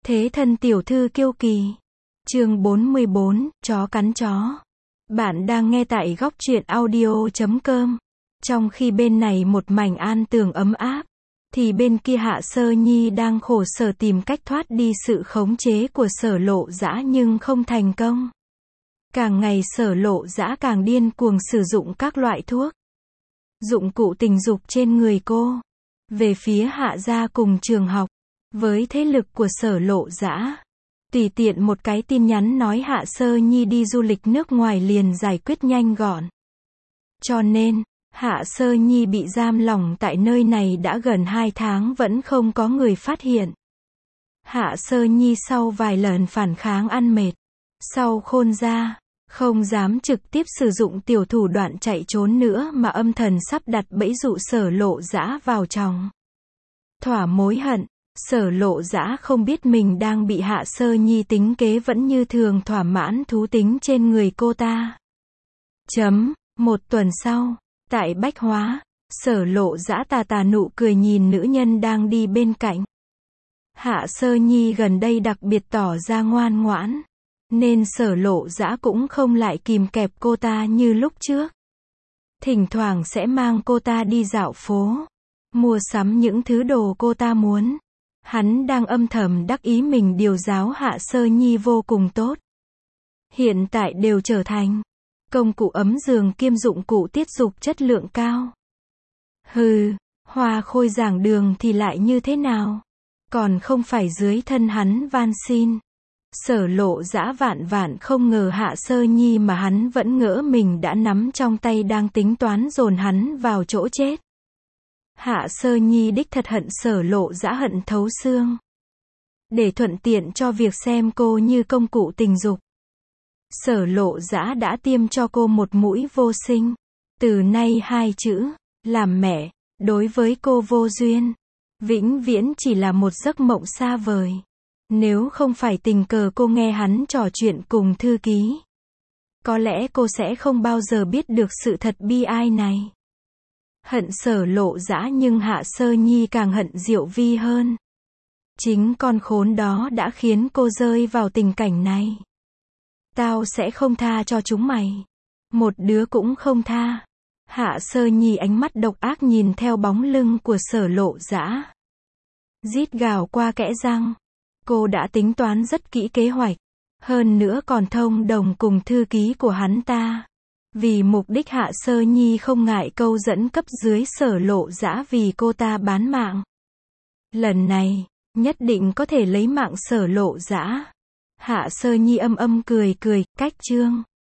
Thế thân tiểu thư kiêu kỳ. Chương 44, chó cắn chó. Bạn đang nghe tại góc truyện audio.com. Trong khi bên này một mảnh an tường ấm áp, thì bên kia Hạ Sơ Nhi đang khổ sở tìm cách thoát đi sự khống chế của Sở Lộ Dã nhưng không thành công. Càng ngày Sở Lộ Dã càng điên cuồng sử dụng các loại thuốc, dụng cụ tình dục trên người cô. Về phía Hạ gia cùng trường học, với thế lực của Sở Lộ Dã, tùy tiện một cái tin nhắn nói Hạ Sơ Nhi đi du lịch nước ngoài liền giải quyết nhanh gọn. Cho nên, Hạ Sơ Nhi bị giam lỏng tại nơi này đã gần 2 tháng vẫn không có người phát hiện. Hạ Sơ Nhi sau vài lần phản kháng ăn mệt, sau khôn ra, không dám trực tiếp sử dụng tiểu thủ đoạn chạy trốn nữa mà âm thầm sắp đặt bẫy dụ Sở Lộ Dã vào trong. Thỏa mối hận, Sở Lộ Dã không biết mình đang bị Hạ Sơ Nhi tính kế vẫn như thường thỏa mãn thú tính trên người cô ta. Một tuần sau, tại Bách Hóa, Sở Lộ Dã tà tà nụ cười nhìn nữ nhân đang đi bên cạnh. Hạ Sơ Nhi gần đây đặc biệt tỏ ra ngoan ngoãn, nên Sở Lộ Dã cũng không lại kìm kẹp cô ta như lúc trước. Thỉnh thoảng sẽ mang cô ta đi dạo phố, mua sắm những thứ đồ cô ta muốn. Hắn đang âm thầm đắc ý mình điều giáo Hạ Sơ Nhi vô cùng tốt. Hiện tại đều trở thành công cụ ấm giường kiêm dụng cụ tiết dục chất lượng cao. Hừ, Hoa Khôi giảng đường thì lại như thế nào? Còn không phải dưới thân hắn van xin. Sở Lộ Dã vạn vạn không ngờ Hạ Sơ Nhi mà hắn vẫn ngỡ mình đã nắm trong tay đang tính toán dồn hắn vào chỗ chết. Hạ Sơ Nhi đích thật hận Sở Lộ Dã hận thấu xương. Để thuận tiện cho việc xem cô như công cụ tình dục, Sở Lộ Dã đã tiêm cho cô một mũi vô sinh. Từ nay 2 chữ, làm mẹ, đối với cô vô duyên, vĩnh viễn chỉ là một giấc mộng xa vời. Nếu không phải tình cờ cô nghe hắn trò chuyện cùng thư ký, có lẽ cô sẽ không bao giờ biết được sự thật bi ai này. Hận Sở Lộ Dã nhưng Hạ Sơ Nhi càng hận Diệu Vi hơn. Chính con khốn đó đã khiến cô rơi vào tình cảnh này. Tao sẽ không tha cho chúng mày. Một đứa cũng không tha. Hạ Sơ Nhi ánh mắt độc ác nhìn theo bóng lưng của Sở Lộ Dã, rít gào qua kẽ răng. Cô đã tính toán rất kỹ kế hoạch, hơn nữa còn thông đồng cùng thư ký của hắn ta. Vì mục đích Hạ Sơ Nhi không ngại câu dẫn cấp dưới Sở Lộ Dã vì cô ta bán mạng. Lần này, nhất định có thể lấy mạng Sở Lộ Dã. Hạ Sơ Nhi âm âm cười cười, cách chương.